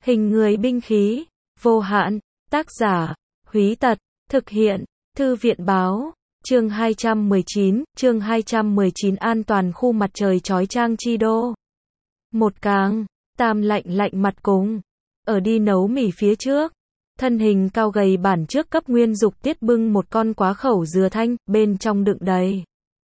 Hình người binh khí, vô hạn, tác giả, Húy Tật, thực hiện, Thư viện báo, chương 219 an toàn khu mặt trời chói chang chi đô. Một càng, Tam lạnh mặt cùng, ở đi nấu mì phía trước. Thân hình cao gầy bản trước cấp Nguyên Dục Tiết bưng một con quá khẩu dừa thanh, bên trong đựng đầy.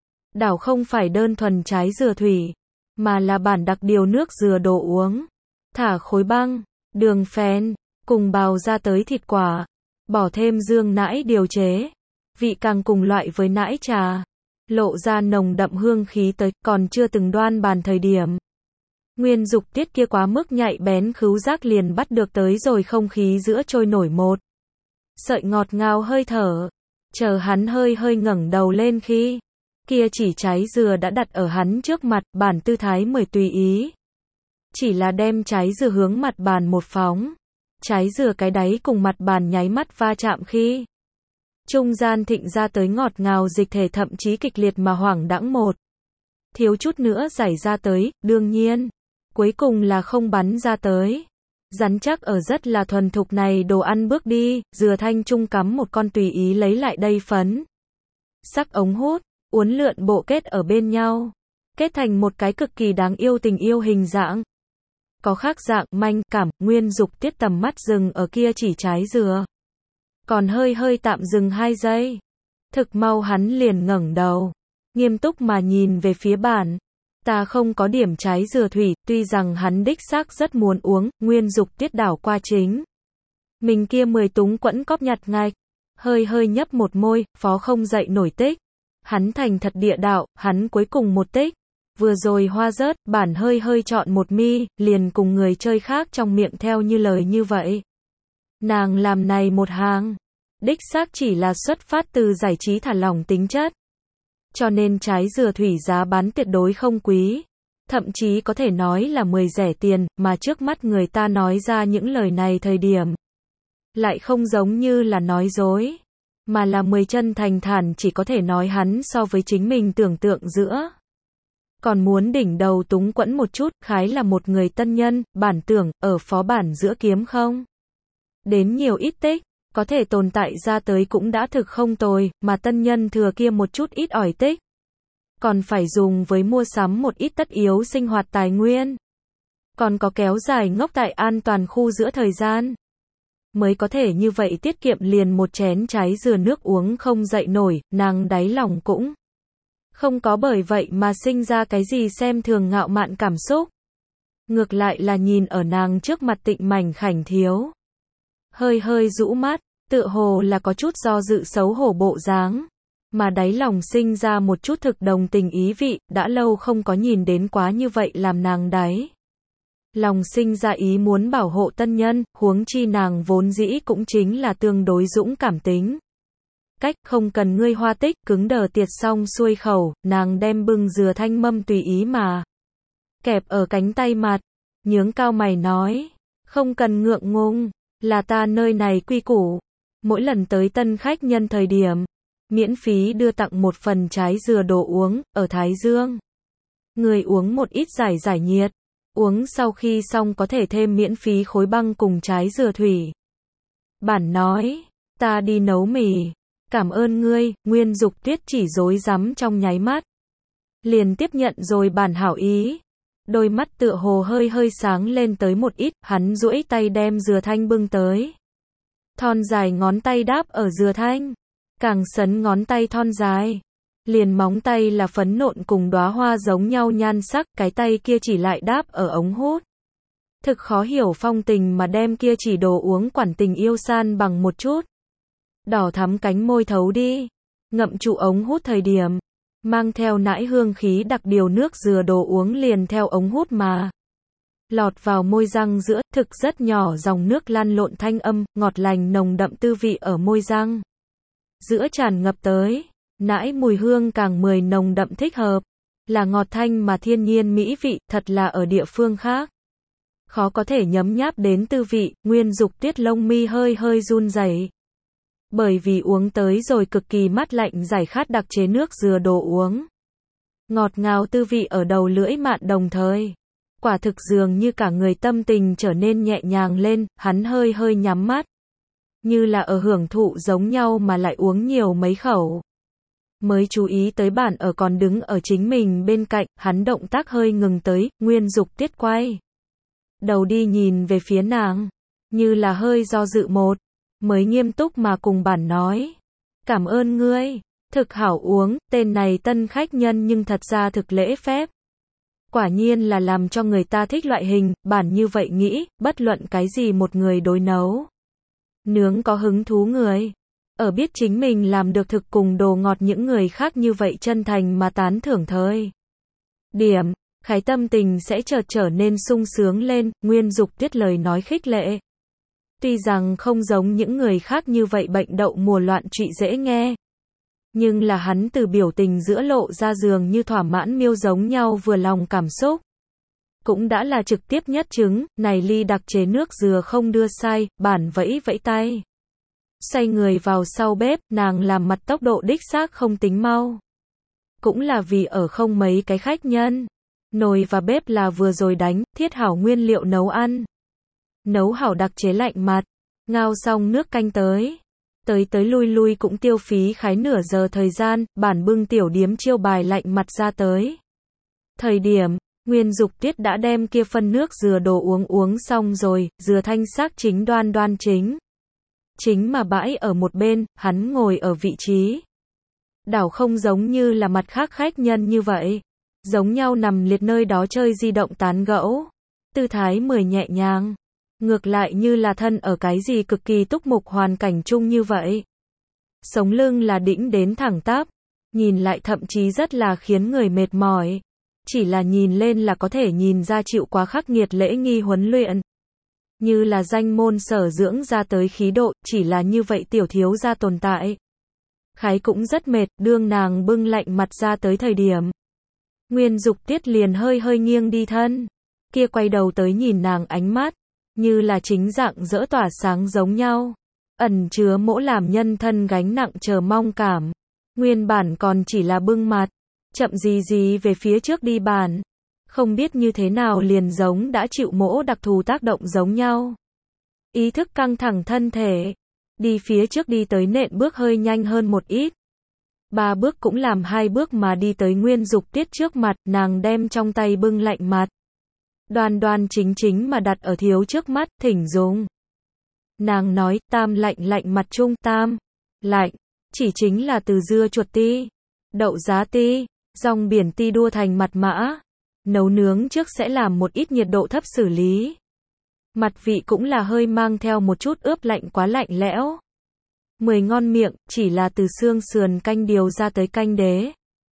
Đảo không phải đơn thuần trái dừa thủy, mà là bản đặc điều nước dừa đồ uống. Thả khối băng, đường phèn, cùng bào ra tới thịt quả, bỏ thêm dương nãi điều chế. Vị càng cùng loại với nãi trà, lộ ra nồng đậm hương khí tới, còn chưa từng đoan bàn thời điểm. Nguyên Dục Tiết kia quá mức nhạy bén khứu giác liền bắt được tới rồi không khí giữa trôi nổi một sợi ngọt ngào hơi thở. Chờ hắn hơi ngẩng đầu lên khi kia chỉ trái dừa đã đặt ở hắn trước mặt, bản tư thái mời tùy ý. Chỉ là đem trái dừa hướng mặt bàn một phóng. Trái dừa cái đáy cùng mặt bàn nháy mắt va chạm khi trung gian thịnh ra tới ngọt ngào dịch thể, thậm chí kịch liệt mà hoảng đãng một thiếu chút nữa giải ra tới, đương nhiên cuối cùng là không bắn ra tới. Rắn chắc ở rất là thuần thục này đồ ăn bước đi, dừa thanh trung cắm một con tùy ý lấy lại đây phấn sắc ống hút, uốn lượn bộ kết ở bên nhau, kết thành một cái cực kỳ đáng yêu tình yêu hình dạng. Có khác dạng manh cảm, Nguyên Dục Tiết tầm mắt dừng ở kia chỉ trái dừa. Còn hơi tạm dừng 2 giây. Thực mau hắn liền ngẩng đầu, nghiêm túc mà nhìn về phía bản. Ta không có điểm trái dừa thủy, tuy rằng hắn đích xác rất muốn uống. Nguyên Dục Tiết đảo qua chính mình kia 10 túng quẫn cóp nhặt ngạch, hơi nhấp một môi, phó không dậy nổi tích. Hắn thành thật địa đạo, hắn cuối cùng một tích. Vừa rồi hoa rớt, bản hơi chọn một mi, liền cùng người chơi khác trong miệng theo như lời như vậy. Nàng làm này một hàng, đích xác chỉ là xuất phát từ giải trí thả lỏng tính chất. Cho nên trái dừa thủy giá bán tuyệt đối không quý. Thậm chí có thể nói là 10 rẻ tiền, mà trước mắt người ta nói ra những lời này thời điểm. Lại không giống như là nói dối, mà là 10 chân thành thản, chỉ có thể nói hắn so với chính mình tưởng tượng giữa. Còn muốn đỉnh đầu túng quẫn một chút, khái là một người tân nhân, bản tưởng, ở phó bản giữa kiếm không. Đến nhiều ít tích, có thể tồn tại ra tới cũng đã thực không tồi, mà tân nhân thừa kia một chút ít ỏi tích. Còn phải dùng với mua sắm một ít tất yếu sinh hoạt tài nguyên. Còn có kéo dài ngốc tại an toàn khu giữa thời gian. Mới có thể như vậy tiết kiệm liền một chén trái dừa nước uống không dậy nổi, nàng đáy lòng cũng không có bởi vậy mà sinh ra cái gì xem thường ngạo mạn cảm xúc. Ngược lại là nhìn ở nàng trước mặt tịnh mảnh khảnh thiếu. Hơi rũ mắt, tựa hồ là có chút do dự xấu hổ bộ dáng. Mà đáy lòng sinh ra một chút thực đồng tình ý vị, đã lâu không có nhìn đến quá như vậy làm nàng đáy lòng sinh ra ý muốn bảo hộ tân nhân, huống chi nàng vốn dĩ cũng chính là tương đối dũng cảm tính. Cách không cần ngươi hoa tích, cứng đờ tiệt xong xuôi khẩu, nàng đem bưng dừa thanh mâm tùy ý mà kẹp ở cánh tay mặt, nhướng cao mày nói, không cần ngượng ngùng, là ta nơi này quy củ, mỗi lần tới tân khách nhân thời điểm, miễn phí đưa tặng một phần trái dừa đồ uống, ở Thái Dương. Người uống một ít giải nhiệt, uống sau khi xong có thể thêm miễn phí khối băng cùng trái dừa thủy. Bản nói, ta đi nấu mì. Cảm ơn ngươi. Nguyên Dục Tiết chỉ rối rắm trong nháy mắt. Liền tiếp nhận rồi bản hảo ý. Đôi mắt tựa hồ hơi sáng lên tới một ít, hắn duỗi tay đem dừa thanh bưng tới. Thon dài ngón tay đáp ở dừa thanh. Càng sấn ngón tay thon dài. Liền móng tay là phấn nộn cùng đóa hoa giống nhau nhan sắc, cái tay kia chỉ lại đáp ở ống hút. Thực khó hiểu phong tình mà đem kia chỉ đồ uống quản tình yêu san bằng một chút. Đỏ thắm cánh môi thấu đi, ngậm trụ ống hút thời điểm, mang theo nãi hương khí đặc điều nước dừa đồ uống liền theo ống hút mà lọt vào môi răng giữa, thực rất nhỏ dòng nước lăn lộn thanh âm, ngọt lành nồng đậm tư vị ở môi răng giữa tràn ngập tới, nãi mùi hương càng 10 nồng đậm thích hợp, là ngọt thanh mà thiên nhiên mỹ vị, thật là ở địa phương khác khó có thể nhấm nháp đến tư vị. Nguyên Dục Tiết lông mi hơi run rẩy. Bởi vì uống tới rồi cực kỳ mát lạnh giải khát đặc chế nước dừa đồ uống. Ngọt ngào tư vị ở đầu lưỡi mạn đồng thời. Quả thực dường như cả người tâm tình trở nên nhẹ nhàng lên, hắn hơi hơi nhắm mắt. Như là ở hưởng thụ giống nhau mà lại uống nhiều mấy khẩu. Mới chú ý tới Bản ở còn đứng ở chính mình bên cạnh, hắn động tác hơi ngừng tới, Nguyên Dục Tiết quay đầu đi nhìn về phía nàng, như là hơi do dự một, mới nghiêm túc mà cùng Bản nói. Cảm ơn ngươi, thực hảo uống, tên này tân khách nhân nhưng thật ra thực lễ phép. Quả nhiên là làm cho người ta thích loại hình, Bản như vậy nghĩ, bất luận cái gì một người đối nấu nướng có hứng thú người. Ở biết chính mình làm được thực cùng đồ ngọt những người khác như vậy chân thành mà tán thưởng thời điểm, khái tâm tình sẽ chợt trở nên sung sướng lên, Nguyên Dục Tiết lời nói khích lệ. Tuy rằng không giống những người khác như vậy bệnh đậu mùa loạn trụy dễ nghe. Nhưng là hắn từ biểu tình giữa lộ ra dường như thỏa mãn miêu giống nhau vừa lòng cảm xúc. Cũng đã là trực tiếp nhất chứng, này ly đặc chế nước dừa không đưa sai, Bản vẫy vẫy tay. Xoay người vào sau bếp, nàng làm mặt tốc độ đích xác không tính mau. Cũng là vì ở không mấy cái khách nhân. Nồi và bếp là vừa rồi đánh, thiết hảo nguyên liệu nấu ăn. Nấu hảo đặc chế lạnh mặt, ngao xong nước canh tới. Tới lui lui cũng tiêu phí khái nửa giờ thời gian, Bản bưng tiểu điếm chiêu bài lạnh mặt ra tới. Thời điểm, Nguyên Dục Tiết đã đem kia phân nước dừa đồ uống xong rồi, dừa thanh sắc chính đoan chính. Chính mà bãi ở một bên, hắn ngồi ở vị trí. Đảo không giống như là mặt khác khách nhân như vậy. Giống nhau nằm liệt nơi đó chơi di động tán gẫu. Tư thái mười nhẹ nhàng. Ngược lại như là thân ở cái gì cực kỳ túc mục hoàn cảnh chung như vậy. Sống lưng là đĩnh đến thẳng tắp. Nhìn lại thậm chí rất là khiến người mệt mỏi. Chỉ là nhìn lên là có thể nhìn ra chịu quá khắc nghiệt lễ nghi huấn luyện. Như là danh môn sở dưỡng ra tới khí độ, chỉ là như vậy tiểu thiếu gia tồn tại. Khái cũng rất mệt, đương nàng bưng lạnh mặt ra tới thời điểm. Nguyên Dục Tiết liền hơi hơi nghiêng đi thân. Kia quay đầu tới nhìn nàng ánh mắt, như là chính dạng dỡ tỏa sáng giống nhau. Ẩn chứa mỗi làm nhân thân gánh nặng chờ mong cảm. Nguyên bản còn chỉ là bưng mặt, chậm gì về phía trước đi bàn. Không biết như thế nào liền giống đã chịu mỗ đặc thù tác động giống nhau. Ý thức căng thẳng thân thể. Đi phía trước đi tới nện bước hơi nhanh hơn một ít. 3 bước cũng làm 2 bước mà đi tới Nguyên Dục Tiết trước mặt, nàng đem trong tay bưng lạnh mặt. Đoan chính mà đặt ở thiếu trước mắt, thỉnh dùng. Nàng nói, tam lạnh mặt chung, tam, lạnh, chỉ chính là từ dưa chuột ti, đậu giá ti, rong biển ti đua thành mặt mã. Nấu nướng trước sẽ làm một ít nhiệt độ thấp xử lý. Mặt vị cũng là hơi mang theo một chút ướp lạnh quá lạnh lẽo. 10 ngon miệng, chỉ là từ xương sườn canh điều ra tới canh đế.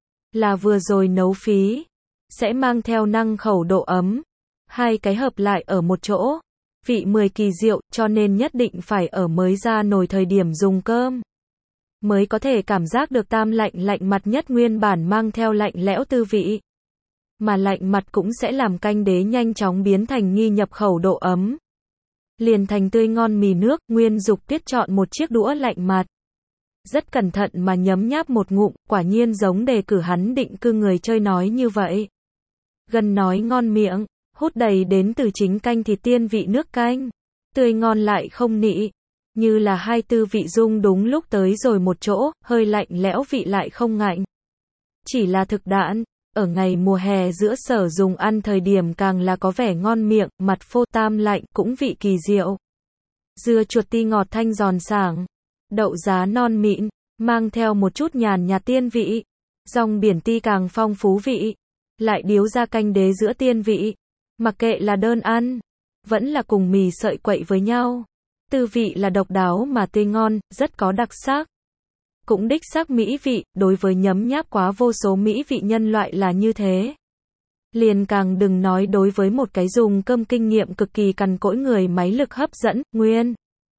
Là vừa rồi nấu phí. Sẽ mang theo năng khẩu độ ấm. Hai cái hợp lại ở một chỗ. Vị 10 kỳ diệu, cho nên nhất định phải ở mới ra nồi thời điểm dùng cơm. Mới có thể cảm giác được tam lạnh mặt nhất nguyên bản mang theo lạnh lẽo tư vị. Mà lạnh mặt cũng sẽ làm canh đế nhanh chóng biến thành nghi nhập khẩu độ ấm. Liền thành tươi ngon mì nước, Nguyên Dục Tiết chọn một chiếc đũa lạnh mặt. Rất cẩn thận mà nhấm nháp một ngụm, quả nhiên giống đề cử hắn định cư người chơi nói như vậy. Gần nói ngon miệng, hút đầy đến từ chính canh thịt tiên vị nước canh. Tươi ngon lại không nị. Như là hai tư vị dung đúng lúc tới rồi một chỗ, hơi lạnh lẽo vị lại không ngạnh. Chỉ là thực đạn. Ở ngày mùa hè giữa sở dùng ăn thời điểm càng là có vẻ ngon miệng, mặt phô tam lạnh cũng vị kỳ diệu. Dưa chuột ti ngọt thanh giòn sảng, đậu giá non mịn, mang theo một chút nhàn nhạt tiên vị. Rong biển ti càng phong phú vị, lại điếu ra canh đế giữa tiên vị. Mặc kệ là đơn ăn, vẫn là cùng mì sợi quậy với nhau. Tư vị là độc đáo mà tươi ngon, rất có đặc sắc. Cũng đích xác mỹ vị, đối với nhấm nháp quá vô số mỹ vị nhân loại là như thế. Liền càng đừng nói đối với một cái dùng cơm kinh nghiệm cực kỳ cằn cỗi người máy lực hấp dẫn, Nguyên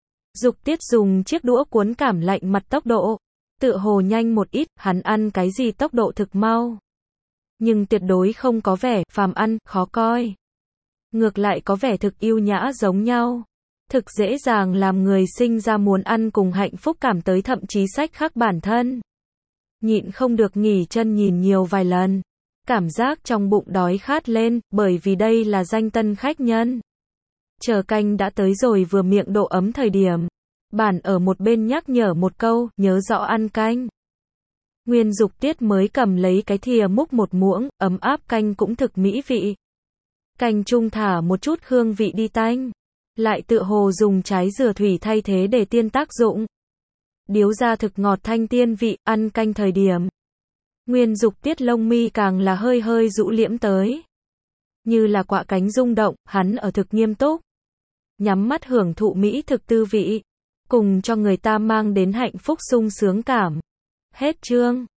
Dục Tiết dùng chiếc đũa cuốn cảm lạnh mặt tốc độ. Tựa hồ nhanh một ít, hắn ăn cái gì tốc độ thực mau. Nhưng tuyệt đối không có vẻ phàm ăn, khó coi. Ngược lại có vẻ thực yêu nhã giống nhau. Thực dễ dàng làm người sinh ra muốn ăn cùng hạnh phúc cảm tới thậm chí sách khắc bản thân. Nhịn không được nghỉ chân nhìn nhiều vài lần. cảm giác trong bụng đói khát lên, bởi vì đây là danh tân khách nhân. Chờ canh đã tới rồi vừa miệng độ ấm thời điểm. Bản ở một bên nhắc nhở một câu, nhớ rõ ăn canh. Nguyên Dục Tiết mới cầm lấy cái thìa múc một muỗng, ấm áp canh cũng thực mỹ vị. Canh trung thả một chút hương vị đi tanh. Lại tựa hồ dùng trái dừa thủy thay thế để tiên tác dụng. Điếu ra thực ngọt thanh tiên vị, ăn canh thời điểm. Nguyên Dục Tiết lông mi càng là hơi hơi rũ liễm tới. Như là quạ cánh rung động, hắn ở thực nghiêm túc. Nhắm mắt hưởng thụ mỹ thực tư vị. Cùng cho người ta mang đến hạnh phúc sung sướng cảm. Hết chương.